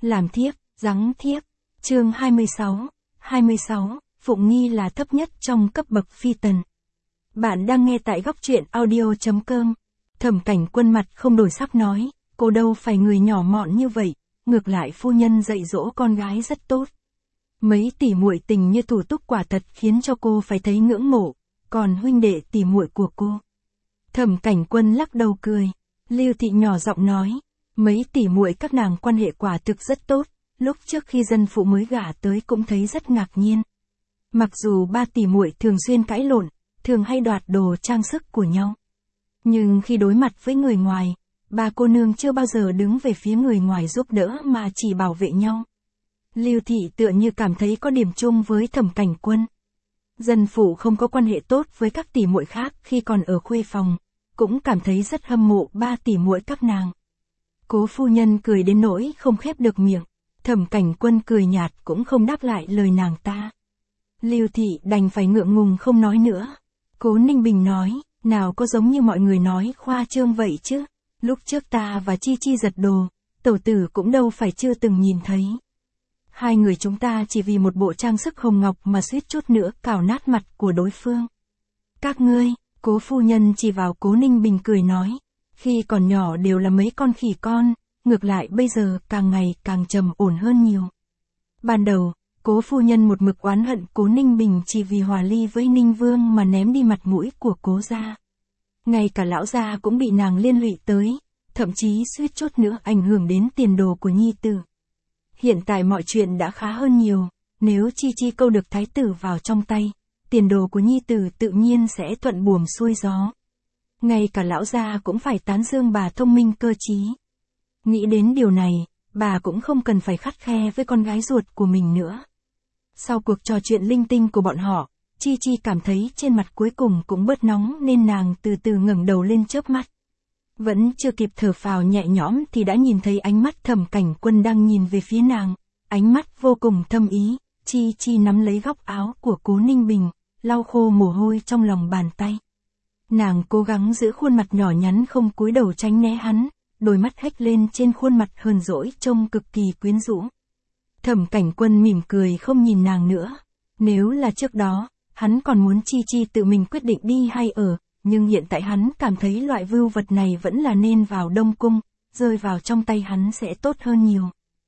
Làm thiếp, giáng thiếp. Chương 26, Phụng Nghi là thấp nhất trong cấp bậc phi tần. Bạn đang nghe tại góc truyện audio.com. Thẩm Cảnh Quân mặt không đổi sắc nói, cô đâu phải người nhỏ mọn như vậy, ngược lại phu nhân dạy dỗ con gái rất tốt. Mấy tỷ muội tình như Thủ Túc quả thật khiến cho cô phải thấy ngưỡng mộ, còn huynh đệ tỷ muội của cô. Thẩm Cảnh Quân lắc đầu cười, Lưu Thị nhỏ giọng nói, mấy tỷ muội các nàng quan hệ quả thực rất tốt, lúc trước khi dân phụ mới gả tới cũng thấy rất ngạc nhiên. Mặc dù ba tỷ muội thường xuyên cãi lộn, thường hay đoạt đồ trang sức của nhau. Nhưng khi đối mặt với người ngoài, ba cô nương chưa bao giờ đứng về phía người ngoài giúp đỡ mà chỉ bảo vệ nhau. Lưu Thị tựa như cảm thấy có điểm chung với Thẩm Cảnh Quân. Dân phụ không có quan hệ tốt với các tỷ muội khác khi còn ở khuê phòng, cũng cảm thấy rất hâm mộ ba tỷ muội các nàng. Cố phu nhân cười đến nỗi không khép được miệng, Thẩm Cảnh Quân cười nhạt cũng không đáp lại lời nàng ta. Lưu Thị đành phải ngượng ngùng không nói nữa. Cố Ninh Bình nói, nào có giống như mọi người nói khoa trương vậy chứ, lúc trước ta và Chi Chi giật đồ, tẩu tử cũng đâu phải chưa từng nhìn thấy. Hai người chúng ta chỉ vì một bộ trang sức hồng ngọc mà suýt chút nữa cào nát mặt của đối phương. Các ngươi, Cố phu nhân chỉ vào Cố Ninh Bình cười nói, khi còn nhỏ đều là mấy con khỉ con, ngược lại bây giờ càng ngày càng trầm ổn hơn nhiều. Ban đầu, Cố phu nhân một mực oán hận Cố Ninh Bình chỉ vì hòa ly với Ninh Vương mà ném đi mặt mũi của Cố gia. Ngay cả lão gia cũng bị nàng liên lụy tới, thậm chí suýt chút nữa ảnh hưởng đến tiền đồ của nhi tử. Hiện tại mọi chuyện đã khá hơn nhiều, nếu Chi Chi câu được thái tử vào trong tay, tiền đồ của nhi tử tự nhiên sẽ thuận buồm xuôi gió. Ngay cả lão gia cũng phải tán dương bà thông minh cơ trí. Nghĩ đến điều này, bà cũng không cần phải khắt khe với con gái ruột của mình nữa. Sau cuộc trò chuyện linh tinh của bọn họ, Chi Chi cảm thấy trên mặt cuối cùng cũng bớt nóng nên nàng từ từ ngẩng đầu lên chớp mắt. Vẫn chưa kịp thở phào nhẹ nhõm thì đã nhìn thấy ánh mắt Thẩm Cảnh Quân đang nhìn về phía nàng, ánh mắt vô cùng thâm ý. Chi Chi nắm lấy góc áo của Cố Ninh Bình, lau khô mồ hôi trong lòng bàn tay. Nàng cố gắng giữ khuôn mặt nhỏ nhắn không cúi đầu tránh né hắn, đôi mắt hếch lên trên khuôn mặt hờn dỗi trông cực kỳ quyến rũ. Thẩm Cảnh Quân mỉm cười không nhìn nàng nữa. Nếu là trước đó, hắn còn muốn Chi Chi tự mình quyết định đi hay ở, nhưng hiện tại hắn cảm thấy loại vưu vật này vẫn là nên vào Đông Cung, rơi vào trong tay hắn sẽ tốt hơn nhiều.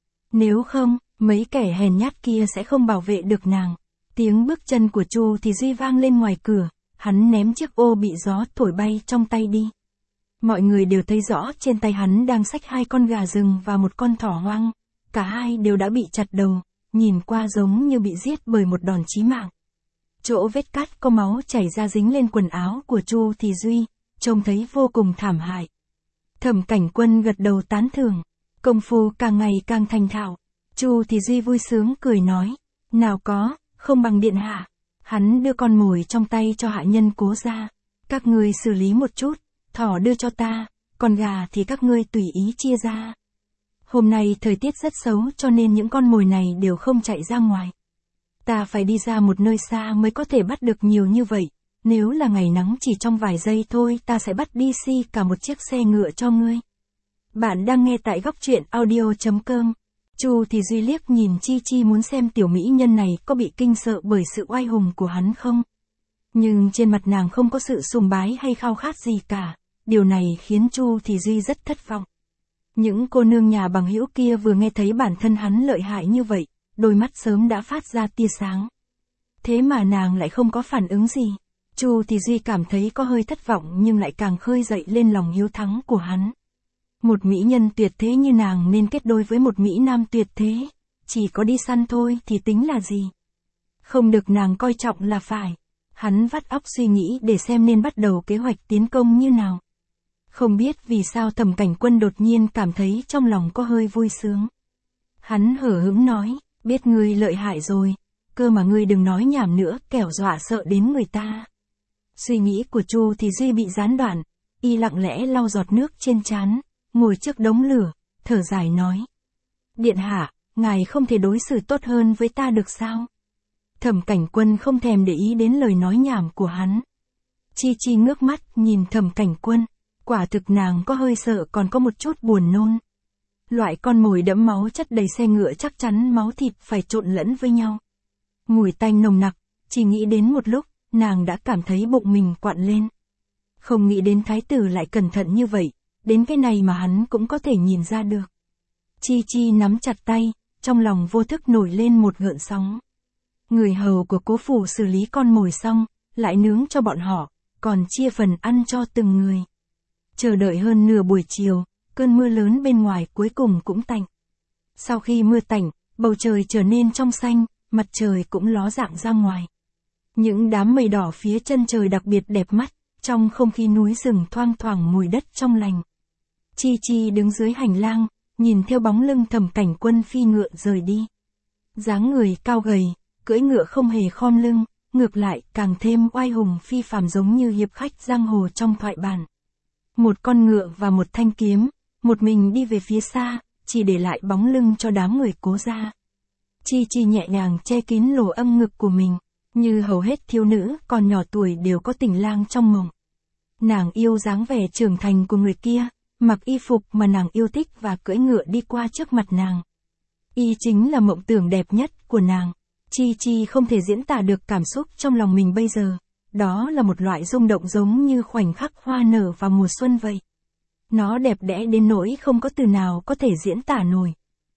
Nếu không, mấy kẻ hèn nhát kia sẽ không bảo vệ được nàng. Tiếng bước chân của Chu Thì Duy vang lên ngoài cửa, hắn ném chiếc ô bị gió thổi bay trong tay đi. Mọi người đều thấy rõ trên tay hắn đang xách hai con gà rừng và một con thỏ hoang, cả hai đều đã bị chặt đầu, nhìn qua giống như bị giết bởi một đòn chí mạng. Chỗ vết cắt có máu chảy ra dính lên quần áo của Chu Thì Duy, trông thấy vô cùng thảm hại. Thẩm Cảnh Quân gật đầu tán thưởng, công phu càng ngày càng thành thạo. Chu Thì Duy vui sướng cười nói, nào có, không bằng điện hạ. Hắn đưa con mồi trong tay cho hạ nhân Cố gia, các ngươi xử lý một chút, thỏ đưa cho ta, còn gà thì các ngươi tùy ý chia ra. Hôm nay thời tiết rất xấu cho nên những con mồi này đều không chạy ra ngoài. Ta phải đi ra một nơi xa mới có thể bắt được nhiều như vậy, nếu là ngày nắng chỉ trong vài giây thôi ta sẽ bắt đi cả một chiếc xe ngựa cho ngươi. Bạn đang nghe tại góc truyện audio.com. Chu Thì Duy liếc nhìn Chi Chi muốn xem tiểu mỹ nhân này có bị kinh sợ bởi sự oai hùng của hắn không. Nhưng trên mặt nàng không có sự sùng bái hay khao khát gì cả, điều này khiến Chu Thì Duy rất thất vọng. Những cô nương nhà bằng hữu kia vừa nghe thấy bản thân hắn lợi hại như vậy, đôi mắt sớm đã phát ra tia sáng. Thế mà nàng lại không có phản ứng gì. Chu Thì Duy cảm thấy có hơi thất vọng nhưng lại càng khơi dậy lên lòng hiếu thắng của hắn. Một mỹ nhân tuyệt thế như nàng nên kết đôi với một mỹ nam tuyệt thế, chỉ có đi săn thôi thì tính là gì. Không được nàng coi trọng là phải. Hắn vắt óc suy nghĩ để xem nên bắt đầu kế hoạch tiến công như nào. Không biết vì sao Thẩm Cảnh Quân đột nhiên cảm thấy trong lòng có hơi vui sướng. Hắn hở hững nói, biết ngươi lợi hại rồi, cơ mà ngươi đừng nói nhảm nữa kẻo dọa sợ đến người ta. Suy nghĩ của Chu Thì Duy bị gián đoạn, y lặng lẽ lau giọt nước trên trán, ngồi trước đống lửa, thở dài nói. Điện hạ, ngài không thể đối xử tốt hơn với ta được sao? Thẩm Cảnh Quân không thèm để ý đến lời nói nhảm của hắn. Chi Chi ngước mắt nhìn Thẩm Cảnh Quân, quả thực nàng có hơi sợ còn có một chút buồn nôn. Loại con mồi đẫm máu chất đầy xe ngựa chắc chắn máu thịt phải trộn lẫn với nhau. Mùi tanh nồng nặc, chỉ nghĩ đến một lúc, nàng đã cảm thấy bụng mình quặn lên. Không nghĩ đến thái tử lại cẩn thận như vậy, đến cái này mà hắn cũng có thể nhìn ra được. Chi Chi nắm chặt tay, trong lòng vô thức nổi lên một gợn sóng. Người hầu của cố phủ xử lý con mồi xong, lại nướng cho bọn họ, còn chia phần ăn cho từng người. Chờ đợi hơn nửa buổi chiều, cơn mưa lớn bên ngoài cuối cùng cũng tạnh. Sau khi mưa tạnh, bầu trời trở nên trong xanh, mặt trời cũng ló dạng ra ngoài. Những đám mây đỏ phía chân trời đặc biệt đẹp mắt, trong không khí núi rừng thoang thoảng mùi đất trong lành. Chi Chi đứng dưới hành lang, nhìn theo bóng lưng Thẩm Cảnh Quân phi ngựa rời đi. Dáng người cao gầy, cưỡi ngựa không hề khom lưng, ngược lại càng thêm oai hùng phi phàm giống như hiệp khách giang hồ trong thoại bản. Một con ngựa và một thanh kiếm, một mình đi về phía xa, chỉ để lại bóng lưng cho đám người Cố gia. Chi Chi nhẹ nhàng che kín lỗ âm ngực của mình, như hầu hết thiếu nữ còn nhỏ tuổi đều có tình lang trong mộng. Nàng yêu dáng vẻ trưởng thành của người kia, mặc y phục mà nàng yêu thích và cưỡi ngựa đi qua trước mặt nàng. Y chính là mộng tưởng đẹp nhất của nàng. Chi Chi không thể diễn tả được cảm xúc trong lòng mình bây giờ. Đó là một loại rung động giống như khoảnh khắc hoa nở vào mùa xuân vậy. Nó đẹp đẽ đến nỗi không có từ nào có thể diễn tả nổi.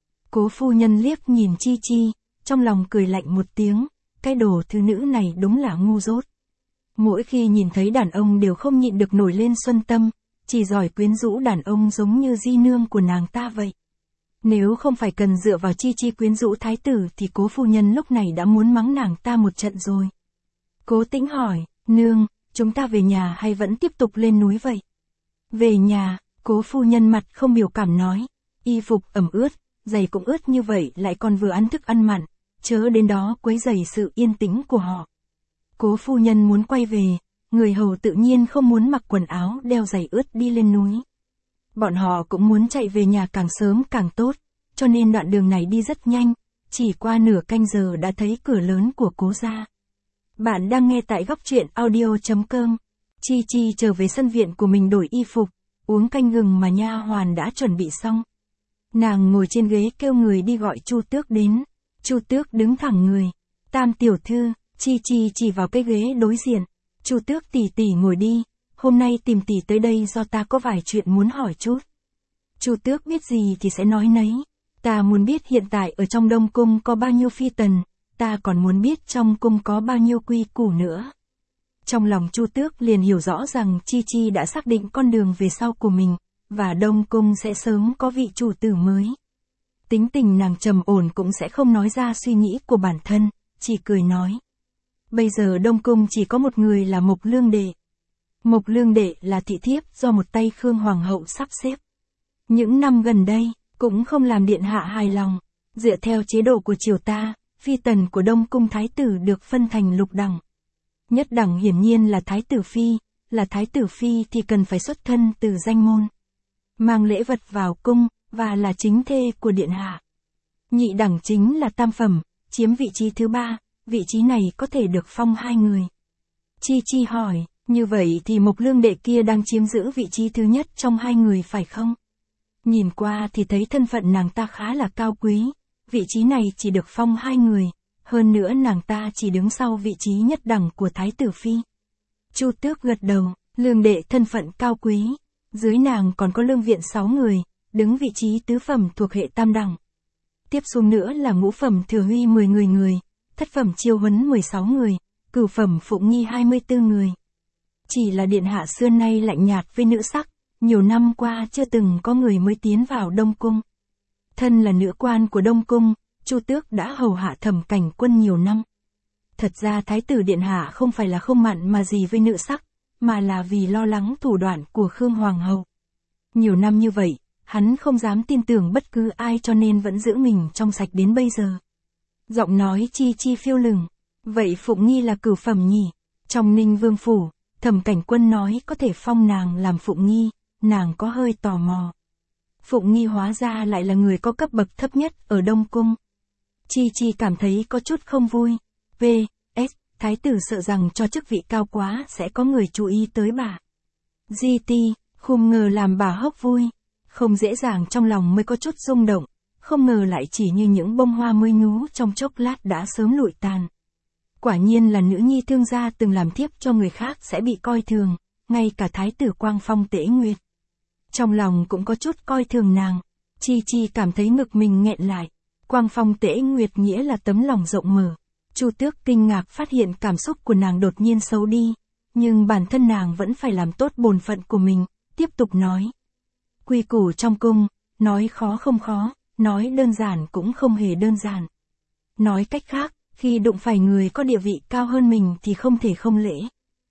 Cố phu nhân liếc nhìn Chi Chi, trong lòng cười lạnh một tiếng, cái đồ thứ nữ này đúng là ngu dốt. Mỗi khi nhìn thấy đàn ông đều không nhịn được nổi lên xuân tâm, chỉ giỏi quyến rũ đàn ông giống như di nương của nàng ta vậy. Nếu không phải cần dựa vào Chi Chi quyến rũ thái tử thì cố phu nhân lúc này đã muốn mắng nàng ta một trận rồi. Cố Tĩnh hỏi, nương, chúng ta về nhà hay vẫn tiếp tục lên núi vậy? Về nhà, cố phu nhân mặt không biểu cảm nói, y phục ẩm ướt, giày cũng ướt như vậy lại còn vừa ăn thức ăn mặn, chớ đến đó quấy rầy sự yên tĩnh của họ. Cố phu nhân muốn quay về, người hầu tự nhiên không muốn mặc quần áo đeo giày ướt đi lên núi. Bọn họ cũng muốn chạy về nhà càng sớm càng tốt, cho nên đoạn đường này đi rất nhanh, chỉ qua nửa canh giờ đã thấy cửa lớn của Cố gia. Bạn đang nghe tại góc truyện audio.com. Chi Chi trở về sân viện của mình đổi y phục, uống canh gừng mà nha hoàn đã chuẩn bị xong. Nàng ngồi trên ghế kêu người đi gọi Chu Tước đến. Chu Tước đứng thẳng người. Tam tiểu thư, Chi Chi chỉ vào cái ghế đối diện. Chu Tước tỷ tỷ ngồi đi, hôm nay tìm tỷ tới đây do ta có vài chuyện muốn hỏi chút. Chu Tước biết gì thì sẽ nói nấy. Ta muốn biết hiện tại ở trong Đông Cung có bao nhiêu phi tần, ta còn muốn biết trong cung có bao nhiêu quy củ nữa. Trong lòng Chu Tước liền hiểu rõ rằng Chi Chi đã xác định con đường về sau của mình, và Đông Cung sẽ sớm có vị chủ tử mới. Tính tình nàng trầm ổn cũng sẽ không nói ra suy nghĩ của bản thân, chỉ cười nói. Bây giờ Đông Cung chỉ có một người là Mộc Lương Đệ. Mộc Lương Đệ là thị thiếp do một tay Khương Hoàng hậu sắp xếp. Những năm gần đây, cũng không làm điện hạ hài lòng. Dựa theo chế độ của triều ta, phi tần của Đông Cung thái tử được phân thành lục đẳng. Nhất đẳng hiển nhiên là thái tử phi, là thái tử phi thì cần phải xuất thân từ danh môn. Mang lễ vật vào cung, và là chính thê của điện hạ. Nhị đẳng chính là tam phẩm, chiếm vị trí thứ ba, vị trí này có thể được phong 2 người. Chi Chi hỏi, như vậy thì Mộc Lương Đệ kia đang chiếm giữ vị trí thứ nhất trong 2 người phải không? Nhìn qua thì thấy thân phận nàng ta khá là cao quý, vị trí này chỉ được phong 2 người, hơn nữa nàng ta chỉ đứng sau vị trí nhất đẳng của thái tử phi. Chu Tước gật đầu, Lương Đệ thân phận cao quý, dưới nàng còn có lương viện 6 người, đứng vị trí tứ phẩm thuộc hệ tam đẳng. Tiếp xuống nữa là ngũ phẩm Thừa Huy 10 người, thất phẩm Chiêu Huấn 16 người, cửu phẩm Phụng Nghi 24 người. Chỉ là điện hạ xưa nay lạnh nhạt với nữ sắc, nhiều năm qua chưa từng có người mới tiến vào Đông Cung. Thân là nữ quan của Đông Cung, Chu Tước đã hầu hạ Thẩm Cảnh Quân nhiều năm. Thật ra thái tử điện hạ không phải là không mặn mà gì với nữ sắc, mà là vì lo lắng thủ đoạn của Khương Hoàng hậu. Nhiều năm như vậy, hắn không dám tin tưởng bất cứ ai cho nên vẫn giữ mình trong sạch đến bây giờ. Giọng nói Chi Chi phiêu lừng. Vậy Phụng Nghi là cửu phẩm nhỉ? Trong Ninh Vương phủ, Thẩm Cảnh Quân nói có thể phong nàng làm Phụng Nghi, nàng có hơi tò mò. Phụng Nghi hóa ra lại là người có cấp bậc thấp nhất ở Đông Cung. Chi Chi cảm thấy có chút không vui. V.S. Thái tử sợ rằng cho chức vị cao quá sẽ có người chú ý tới bà. G.T. Không ngờ làm bà hốc vui. Không dễ dàng trong lòng mới có chút rung động, không ngờ lại chỉ như những bông hoa mới nhú trong chốc lát đã sớm lụi tàn. Quả nhiên là nữ nhi thương gia từng làm thiếp cho người khác sẽ bị coi thường, ngay cả thái tử Quang Phong Tễ Nguyệt. Trong lòng cũng có chút coi thường nàng, Chi Chi cảm thấy ngực mình nghẹn lại. Quang Phong Tễ Nguyệt nghĩa là tấm lòng rộng mở. Chu Tước kinh ngạc phát hiện cảm xúc của nàng đột nhiên xấu đi, nhưng bản thân nàng vẫn phải làm tốt bổn phận của mình, tiếp tục nói. Quy củ trong cung, nói khó không khó, nói đơn giản cũng không hề đơn giản. Nói cách khác, khi đụng phải người có địa vị cao hơn mình thì không thể không lễ.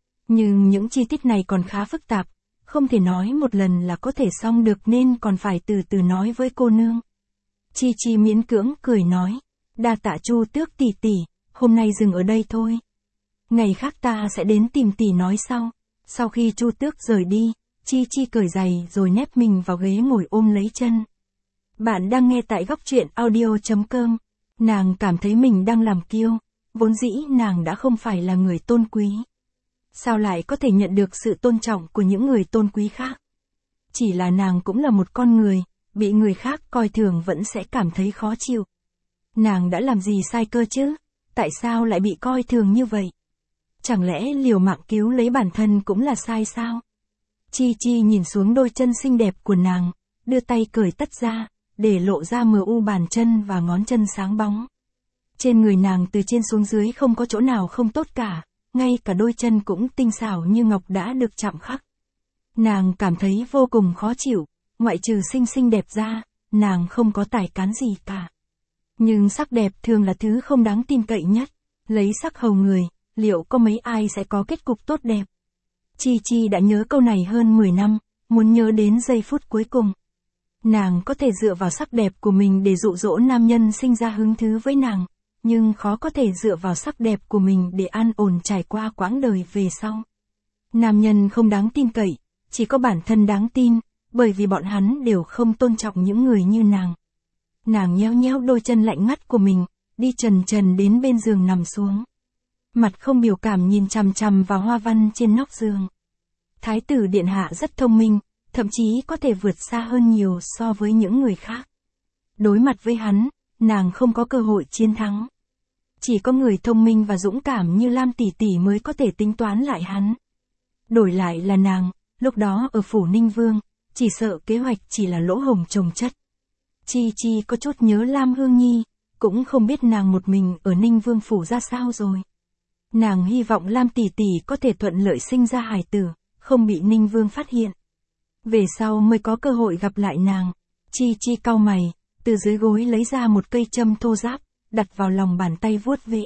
Nhưng những chi tiết này còn khá phức tạp, không thể nói một lần là có thể xong được nên còn phải từ từ nói với cô nương. Chi Chi miễn cưỡng cười nói, đa tạ Chu Tước tỷ tỷ, hôm nay dừng ở đây thôi. Ngày khác ta sẽ đến tìm tỷ nói sau. Sau khi Chu Tước rời đi, Chi Chi cởi giày rồi nép mình vào ghế ngồi ôm lấy chân. Bạn đang nghe tại góc truyện audio.com. Nàng cảm thấy mình đang làm kiêu, vốn dĩ nàng đã không phải là người tôn quý. Sao lại có thể nhận được sự tôn trọng của những người tôn quý khác? Chỉ là nàng cũng là một con người, bị người khác coi thường vẫn sẽ cảm thấy khó chịu. Nàng đã làm gì sai cơ chứ? Tại sao lại bị coi thường như vậy? Chẳng lẽ liều mạng cứu lấy bản thân cũng là sai sao? Chi Chi nhìn xuống đôi chân xinh đẹp của nàng, đưa tay cởi tất ra, để lộ ra mờ u bàn chân và ngón chân sáng bóng. Trên người nàng từ trên xuống dưới không có chỗ nào không tốt cả, ngay cả đôi chân cũng tinh xảo như ngọc đã được chạm khắc. Nàng cảm thấy vô cùng khó chịu, ngoại trừ xinh đẹp ra, nàng không có tài cán gì cả. Nhưng sắc đẹp thường là thứ không đáng tin cậy nhất, lấy sắc hầu người, liệu có mấy ai sẽ có kết cục tốt đẹp? Chi Chi đã nhớ câu này hơn 10 năm, muốn nhớ đến giây phút cuối cùng. Nàng có thể dựa vào sắc đẹp của mình để dụ dỗ nam nhân sinh ra hứng thú với nàng, nhưng khó có thể dựa vào sắc đẹp của mình để an ổn trải qua quãng đời về sau. Nam nhân không đáng tin cậy, chỉ có bản thân đáng tin, bởi vì bọn hắn đều không tôn trọng những người như nàng. Nàng nhéo nhéo đôi chân lạnh ngắt của mình, đi trần đến bên giường nằm xuống. Mặt không biểu cảm nhìn chằm chằm vào hoa văn trên nóc giường. Thái tử điện hạ rất thông minh, thậm chí có thể vượt xa hơn nhiều so với những người khác. Đối mặt với hắn, nàng không có cơ hội chiến thắng. Chỉ có người thông minh và dũng cảm như Lam tỷ tỷ mới có thể tính toán lại hắn. Đổi lại là nàng, lúc đó ở phủ Ninh Vương, chỉ sợ kế hoạch chỉ là lỗ hổng chồng chất. Chi Chi có chút nhớ Lam Hương Nhi, cũng không biết nàng một mình ở Ninh Vương phủ ra sao rồi. Nàng hy vọng Lam tỷ tỷ có thể thuận lợi sinh ra hài tử, không bị Ninh Vương phát hiện. Về sau mới có cơ hội gặp lại nàng. Chi Chi cau mày, từ dưới gối lấy ra một cây châm thô ráp, đặt vào lòng bàn tay vuốt ve.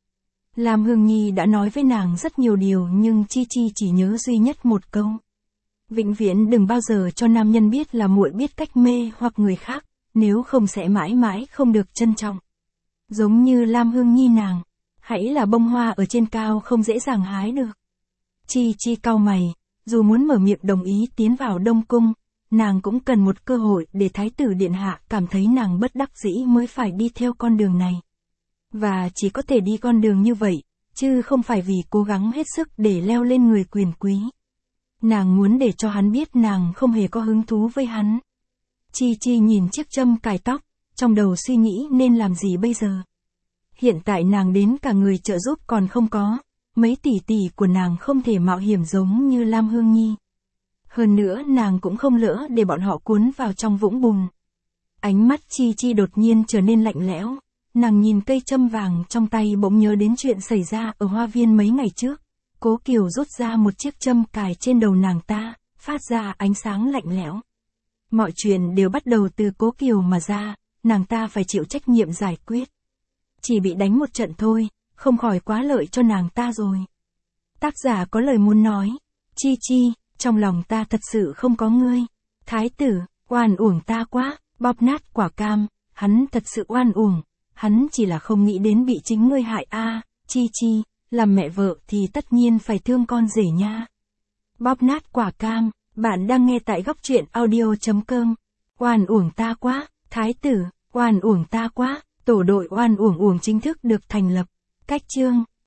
Lam Hương Nhi đã nói với nàng rất nhiều điều nhưng Chi Chi chỉ nhớ duy nhất một câu. Vĩnh viễn đừng bao giờ cho nam nhân biết là muội biết cách mê hoặc người khác, nếu không sẽ mãi mãi không được trân trọng. Giống như Lam Hương Nhi nàng, hãy là bông hoa ở trên cao không dễ dàng hái được. Chi Chi cau mày, dù muốn mở miệng đồng ý tiến vào Đông Cung, nàng cũng cần một cơ hội để Thái tử điện hạ cảm thấy nàng bất đắc dĩ mới phải đi theo con đường này. Và chỉ có thể đi con đường như vậy, chứ không phải vì cố gắng hết sức để leo lên người quyền quý. Nàng muốn để cho hắn biết nàng không hề có hứng thú với hắn. Chi Chi nhìn chiếc châm cài tóc, trong đầu suy nghĩ nên làm gì bây giờ. Hiện tại nàng đến cả người trợ giúp còn không có, mấy tỷ tỷ của nàng không thể mạo hiểm giống như Lam Hương Nhi. Hơn nữa nàng cũng không lỡ để bọn họ cuốn vào trong vũng bùn. Ánh mắt Chi Chi đột nhiên trở nên lạnh lẽo, nàng nhìn cây châm vàng trong tay bỗng nhớ đến chuyện xảy ra ở hoa viên mấy ngày trước. Cố Kiều rút ra một chiếc châm cài trên đầu nàng ta, phát ra ánh sáng lạnh lẽo. Mọi chuyện đều bắt đầu từ Cố Kiều mà ra, nàng ta phải chịu trách nhiệm giải quyết. Chỉ bị đánh một trận thôi, không khỏi quá lợi cho nàng ta rồi. Tác giả có lời muốn nói, Chi Chi, trong lòng ta thật sự không có ngươi. Thái tử, oan uổng ta quá, bóp nát quả cam, hắn thật sự oan uổng, hắn chỉ là không nghĩ đến bị chính ngươi hại a. Chi Chi, làm mẹ vợ thì tất nhiên phải thương con rể nha. Bóp nát quả cam, bạn đang nghe tại góc truyện audio.com. Oan uổng ta quá, thái tử, oan uổng ta quá, tổ đội oan uổng chính thức được thành lập. Cách chương